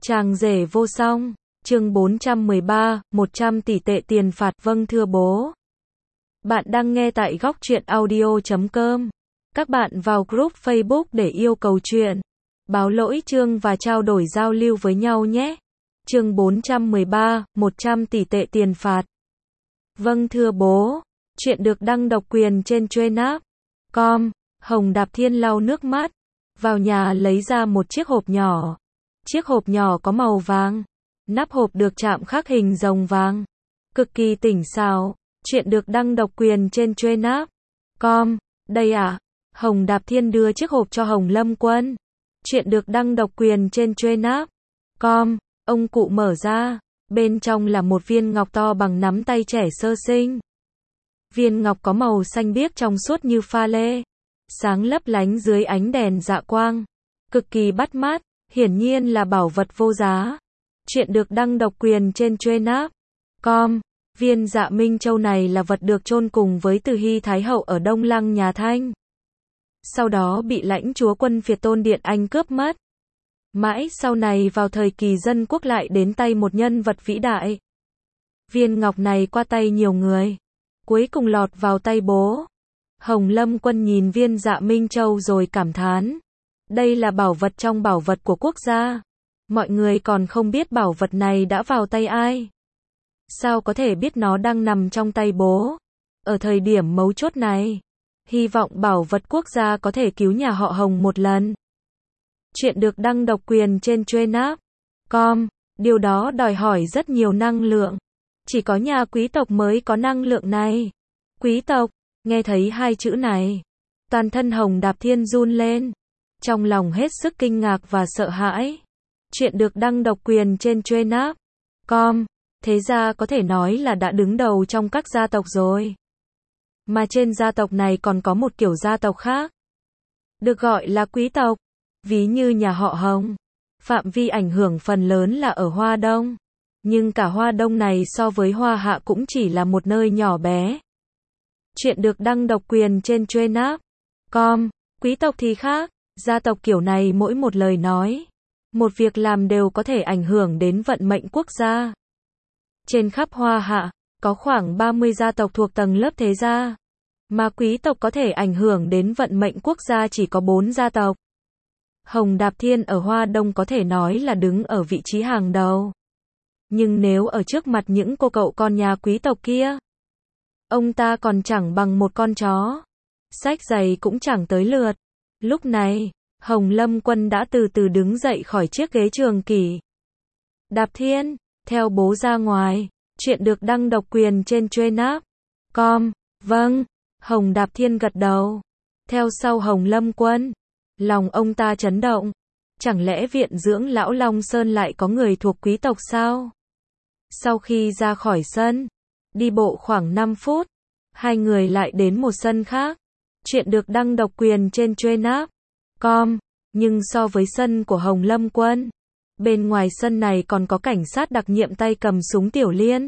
Chàng rể vô song, chương 413, 100 tỷ tệ tiền phạt. Vâng thưa bố. Bạn đang nghe tại góc truyện audio.com. Các bạn vào group Facebook để yêu cầu chuyện, báo lỗi chương và trao đổi giao lưu với nhau nhé. Chương 413, 100 tỷ tệ tiền phạt. Vâng thưa bố. Chuyện được đăng độc quyền trên Trendap.com. Hồng Đạp Thiên lau nước mắt, vào nhà lấy ra một chiếc hộp nhỏ. Chiếc hộp nhỏ có màu vàng, nắp hộp được chạm khắc hình rồng vàng, cực kỳ tỉnh xảo. Chuyện được đăng độc quyền trên Trendap.com. Đây à? Hồng Đạp Thiên đưa chiếc hộp cho Hồng Lâm Quân. Chuyện được đăng độc quyền trên Trendap.com. Ông cụ mở ra, bên trong là một viên ngọc to bằng nắm tay trẻ sơ sinh. Viên ngọc có màu xanh biếc trong suốt như pha lê, sáng lấp lánh dưới ánh đèn dạ quang, cực kỳ bắt mắt, hiển nhiên là bảo vật vô giá. Chuyện được đăng độc quyền trên Trendap.com. Viên dạ Minh Châu này là vật được chôn cùng với Từ Hy Thái Hậu ở Đông Lăng nhà Thanh. Sau đó bị lãnh chúa quân Việt Tôn Điện Anh cướp mất. Mãi sau này vào thời kỳ dân quốc lại đến tay một nhân vật vĩ đại. Viên ngọc này qua tay nhiều người, cuối cùng lọt vào tay bố. Hồng Lâm Quân nhìn viên dạ Minh Châu rồi cảm thán. Đây là bảo vật trong bảo vật của quốc gia. Mọi người còn không biết bảo vật này đã vào tay ai. Sao có thể biết nó đang nằm trong tay bố? Ở thời điểm mấu chốt này, hy vọng bảo vật quốc gia có thể cứu nhà họ Hồng một lần. Chuyện được đăng độc quyền trên Trendap.com. Điều đó đòi hỏi rất nhiều năng lượng. Chỉ có nhà quý tộc mới có năng lượng này. Quý tộc, nghe thấy hai chữ này, toàn thân Hồng Đạp Thiên run lên, trong lòng hết sức kinh ngạc và sợ hãi. Chuyện được đăng độc quyền trên Trendap.com. Thế ra có thể nói là đã đứng đầu trong các gia tộc rồi. Mà trên gia tộc này còn có một kiểu gia tộc khác, được gọi là quý tộc. Ví như nhà họ Hồng, phạm vi ảnh hưởng phần lớn là ở Hoa Đông. Nhưng cả Hoa Đông này so với Hoa Hạ cũng chỉ là một nơi nhỏ bé. Chuyện được đăng độc quyền trên Trendap.com. Quý tộc thì khác, gia tộc kiểu này mỗi một lời nói, một việc làm đều có thể ảnh hưởng đến vận mệnh quốc gia. Trên khắp Hoa Hạ, có khoảng 30 gia tộc thuộc tầng lớp thế gia. Mà quý tộc có thể ảnh hưởng đến vận mệnh quốc gia chỉ có 4 gia tộc. Hồng Đạp Thiên ở Hoa Đông có thể nói là đứng ở vị trí hàng đầu. Nhưng nếu ở trước mặt những cô cậu con nhà quý tộc kia, ông ta còn chẳng bằng một con chó. Xách giày cũng chẳng tới lượt. Lúc này, Hồng Lâm Quân đã từ từ đứng dậy khỏi chiếc ghế trường kỷ. Đạp Thiên, theo bố ra ngoài. Chuyện được đăng độc quyền trên Trendap.com. Vâng. Hồng Đạp Thiên gật đầu, theo sau Hồng Lâm Quân. Lòng ông ta chấn động. Chẳng lẽ viện dưỡng lão Long Sơn lại có người thuộc quý tộc sao? Sau khi ra khỏi sân, đi bộ khoảng 5 phút, hai người lại đến một sân khác. Chuyện được đăng độc quyền trên Trendap.com. Nhưng so với sân của Hồng Lâm Quân, bên ngoài sân này còn có cảnh sát đặc nhiệm tay cầm súng tiểu liên,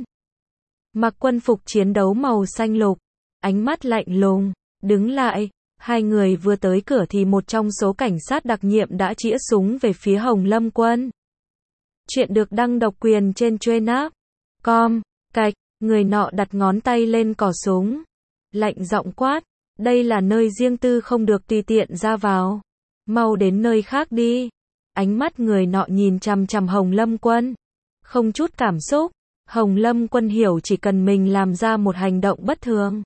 mặc quân phục chiến đấu màu xanh lục, ánh mắt lạnh lùng, đứng lại. Hai người vừa tới cửa thì một trong số cảnh sát đặc nhiệm đã chĩa súng về phía Hồng Lâm Quân. Chuyện được đăng độc quyền trên Trendap.com. Cạch, người nọ đặt ngón tay lên cò súng, lạnh giọng quát, đây là nơi riêng tư không được tùy tiện ra vào. Mau đến nơi khác đi. Ánh mắt người nọ nhìn chằm chằm Hồng Lâm Quân, không chút cảm xúc. Hồng Lâm Quân hiểu chỉ cần mình làm ra một hành động bất thường,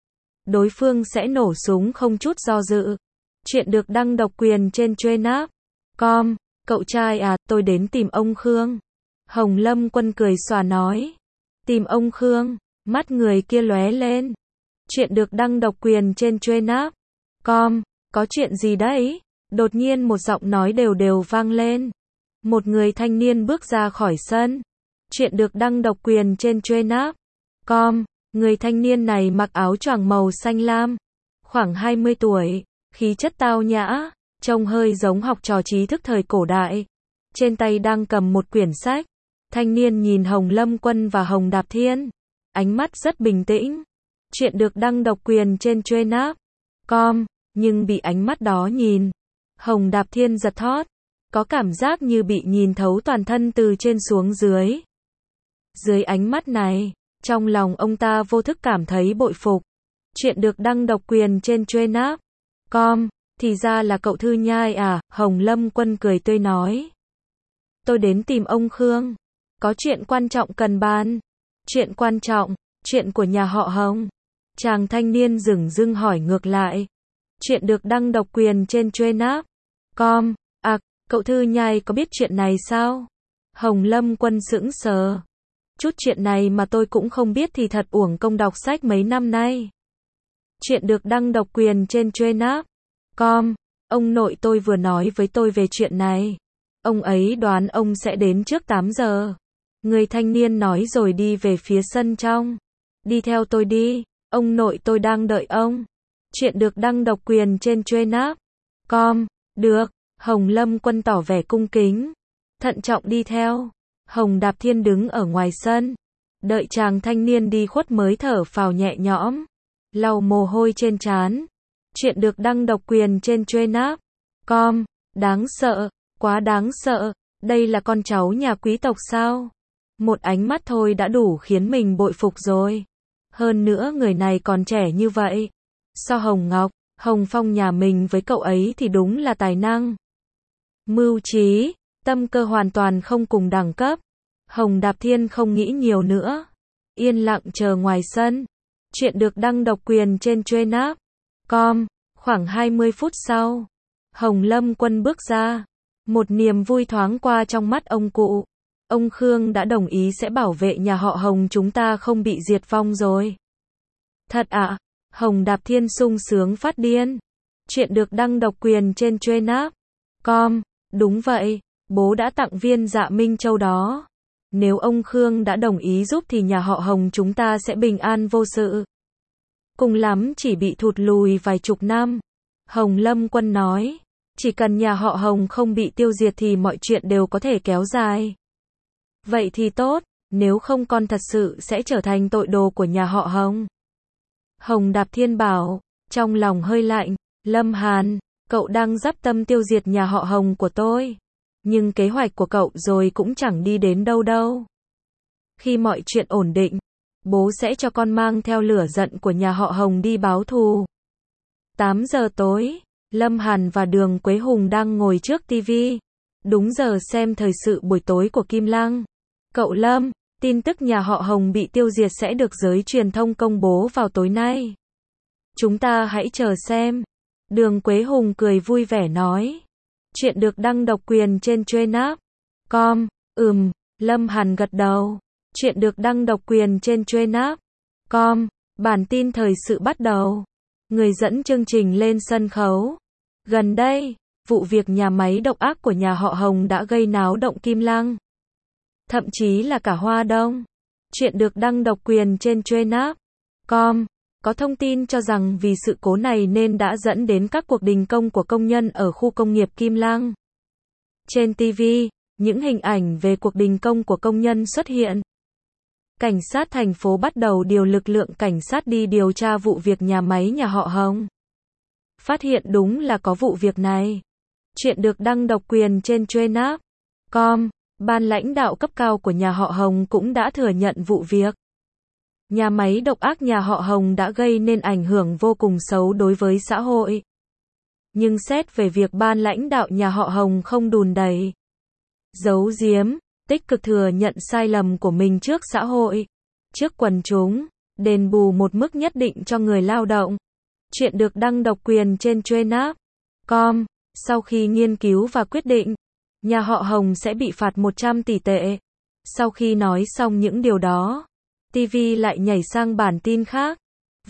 đối phương sẽ nổ súng không chút do dự. Chuyện được đăng độc quyền trên Trendap.com. Cậu trai à, tôi đến tìm ông Khương. Hồng Lâm Quân cười xòa nói. Tìm ông Khương? Mắt người kia lóe lên. Chuyện được đăng độc quyền trên Trendap.com. Có chuyện gì đấy? Đột nhiên một giọng nói đều đều vang lên. Một người thanh niên bước ra khỏi sân. Chuyện được đăng độc quyền trên Trendap.com. Người thanh niên này mặc áo choàng màu xanh lam, khoảng 20 tuổi, khí chất tao nhã, trông hơi giống học trò trí thức thời cổ đại. Trên tay đang cầm một quyển sách. Thanh niên nhìn Hồng Lâm Quân và Hồng Đạp Thiên, ánh mắt rất bình tĩnh. Chuyện được đăng độc quyền trên Trendap.com. Nhưng bị ánh mắt đó nhìn, Hồng Đạp Thiên giật thót. Có cảm giác như bị nhìn thấu toàn thân từ trên xuống dưới. Dưới ánh mắt này, trong lòng ông ta vô thức cảm thấy bội phục. Chuyện được đăng độc quyền trên Truyện.com. Thì ra là cậu Thư Nhai à, Hồng Lâm Quân cười tươi nói. Tôi đến tìm ông Khương. Có chuyện quan trọng cần bàn. Chuyện quan trọng, chuyện của nhà họ Hồng. Chàng thanh niên dửng dưng hỏi ngược lại. Chuyện được đăng độc quyền trên Truyện.com. À, cậu Thư Nhai có biết chuyện này sao? Hồng Lâm Quân sững sờ. Chút chuyện này mà tôi cũng không biết thì thật uổng công đọc sách mấy năm nay. Chuyện được đăng độc quyền trên Truyện.com. Ông nội tôi vừa nói với tôi về chuyện này. Ông ấy đoán ông sẽ đến trước 8 giờ. Người thanh niên nói rồi đi về phía sân trong. Đi theo tôi đi, ông nội tôi đang đợi ông. Chuyện được đăng độc quyền trên Truyện.com. Được, Hồng Lâm Quân tỏ vẻ cung kính. Thận trọng đi theo. Hồng Đạp Thiên đứng ở ngoài sân. Đợi chàng thanh niên đi khuất mới thở phào nhẹ nhõm. Lau mồ hôi trên trán. Chuyện được đăng độc quyền trên Truyện.com. Đáng sợ, quá đáng sợ. Đây là con cháu nhà quý tộc sao? Một ánh mắt thôi đã đủ khiến mình bội phục rồi. Hơn nữa người này còn trẻ như vậy. So Hồng Ngọc, Hồng Phong nhà mình với cậu ấy thì đúng là tài năng. Mưu trí, tâm cơ hoàn toàn không cùng đẳng cấp. Hồng Đạp Thiên không nghĩ nhiều nữa. Yên lặng chờ ngoài sân. Chuyện được đăng độc quyền trên Truyện.com. Khoảng 20 phút sau, Hồng Lâm Quân bước ra. Một niềm vui thoáng qua trong mắt ông cụ. Ông Khương đã đồng ý sẽ bảo vệ nhà họ Hồng chúng ta không bị diệt vong rồi. Thật ạ? Hồng Đạp Thiên sung sướng phát điên. Chuyện được đăng độc quyền trên Truyện.com. Đúng vậy, bố đã tặng viên Dạ Minh Châu đó. Nếu ông Khương đã đồng ý giúp thì nhà họ Hồng chúng ta sẽ bình an vô sự. Cùng lắm chỉ bị thụt lùi vài chục năm. Hồng Lâm Quân nói. Chỉ cần nhà họ Hồng không bị tiêu diệt thì mọi chuyện đều có thể kéo dài. Vậy thì tốt, nếu không con thật sự sẽ trở thành tội đồ của nhà họ Hồng. Hồng Đạp Thiên bảo, trong lòng hơi lạnh. Lâm Hàn, cậu đang dắp tâm tiêu diệt nhà họ Hồng của tôi. Nhưng kế hoạch của cậu rồi cũng chẳng đi đến đâu đâu. Khi mọi chuyện ổn định, bố sẽ cho con mang theo lửa giận của nhà họ Hồng đi báo thù. 8 giờ tối, Lâm Hàn và Đường Quế Hùng đang ngồi trước tivi. Đúng giờ xem thời sự buổi tối của Kim Lăng. Cậu Lâm, tin tức nhà họ Hồng bị tiêu diệt sẽ được giới truyền thông công bố vào tối nay. Chúng ta hãy chờ xem. Đường Quế Hùng cười vui vẻ nói. Chuyện được đăng độc quyền trên Truyện.com. Lâm Hàn gật đầu. Chuyện được đăng độc quyền trên Truyện.com. Bản tin thời sự bắt đầu. Người dẫn chương trình lên sân khấu. Gần đây, vụ việc nhà máy độc ác của nhà họ Hồng đã gây náo động Kim Lăng. Thậm chí là cả Hoa Đông. Chuyện được đăng độc quyền trên Truyện.com. Có thông tin cho rằng vì sự cố này nên đã dẫn đến các cuộc đình công của công nhân ở khu công nghiệp Kim Lăng. Trên TV, những hình ảnh về cuộc đình công của công nhân xuất hiện. Cảnh sát thành phố bắt đầu điều lực lượng cảnh sát đi điều tra vụ việc nhà máy nhà họ Hồng. Phát hiện đúng là có vụ việc này. Chuyện được đăng độc quyền trên Truyện.com. Ban lãnh đạo cấp cao của nhà họ Hồng cũng đã thừa nhận vụ việc. Nhà máy độc ác nhà họ Hồng đã gây nên ảnh hưởng vô cùng xấu đối với xã hội. Nhưng xét về việc ban lãnh đạo nhà họ Hồng không đùn đẩy, giấu giếm, tích cực thừa nhận sai lầm của mình trước xã hội, trước quần chúng, đền bù một mức nhất định cho người lao động. Chuyện được đăng độc quyền trên Truyện.com. Sau khi nghiên cứu và quyết định, nhà họ Hồng sẽ bị phạt 100 tỷ tệ. Sau khi nói xong những điều đó, TV lại nhảy sang bản tin khác.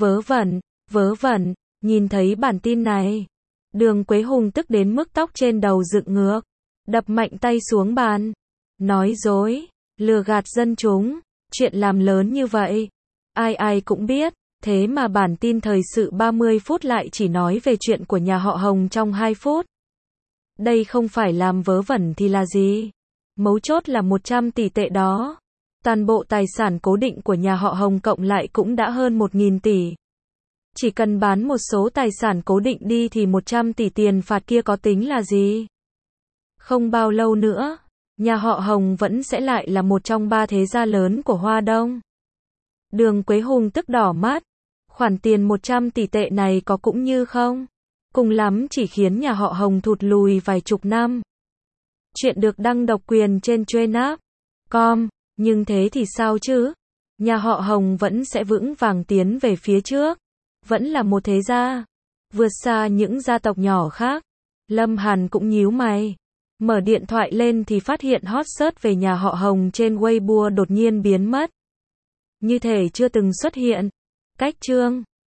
Vớ vẩn, nhìn thấy bản tin này. Đường Quế Hùng tức đến mức tóc trên đầu dựng ngược. Đập mạnh tay xuống bàn. Nói dối, lừa gạt dân chúng. Chuyện làm lớn như vậy. Ai cũng biết. Thế mà bản tin thời sự 30 phút lại chỉ nói về chuyện của nhà họ Hồng trong 2 phút. Đây không phải làm vớ vẩn thì là gì? Mấu chốt là 100 tỷ tệ đó. Toàn bộ tài sản cố định của nhà họ Hồng cộng lại cũng đã hơn 1.000 tỷ. Chỉ cần bán một số tài sản cố định đi thì 100 tỷ tiền phạt kia có tính là gì? Không bao lâu nữa, nhà họ Hồng vẫn sẽ lại là một trong 3 thế gia lớn của Hoa Đông. Đường Quế Hùng tức đỏ mắt. Khoản tiền 100 tỷ tệ này có cũng như không? Cùng lắm chỉ khiến nhà họ Hồng thụt lùi vài chục năm. Chuyện được đăng độc quyền trên Truyện.com, nhưng thế thì sao chứ? Nhà họ Hồng vẫn sẽ vững vàng tiến về phía trước. Vẫn là một thế gia. Vượt xa những gia tộc nhỏ khác. Lâm Hàn cũng nhíu mày. Mở điện thoại lên thì phát hiện hot search về nhà họ Hồng trên Weibo đột nhiên biến mất. Như thể chưa từng xuất hiện. Cách chương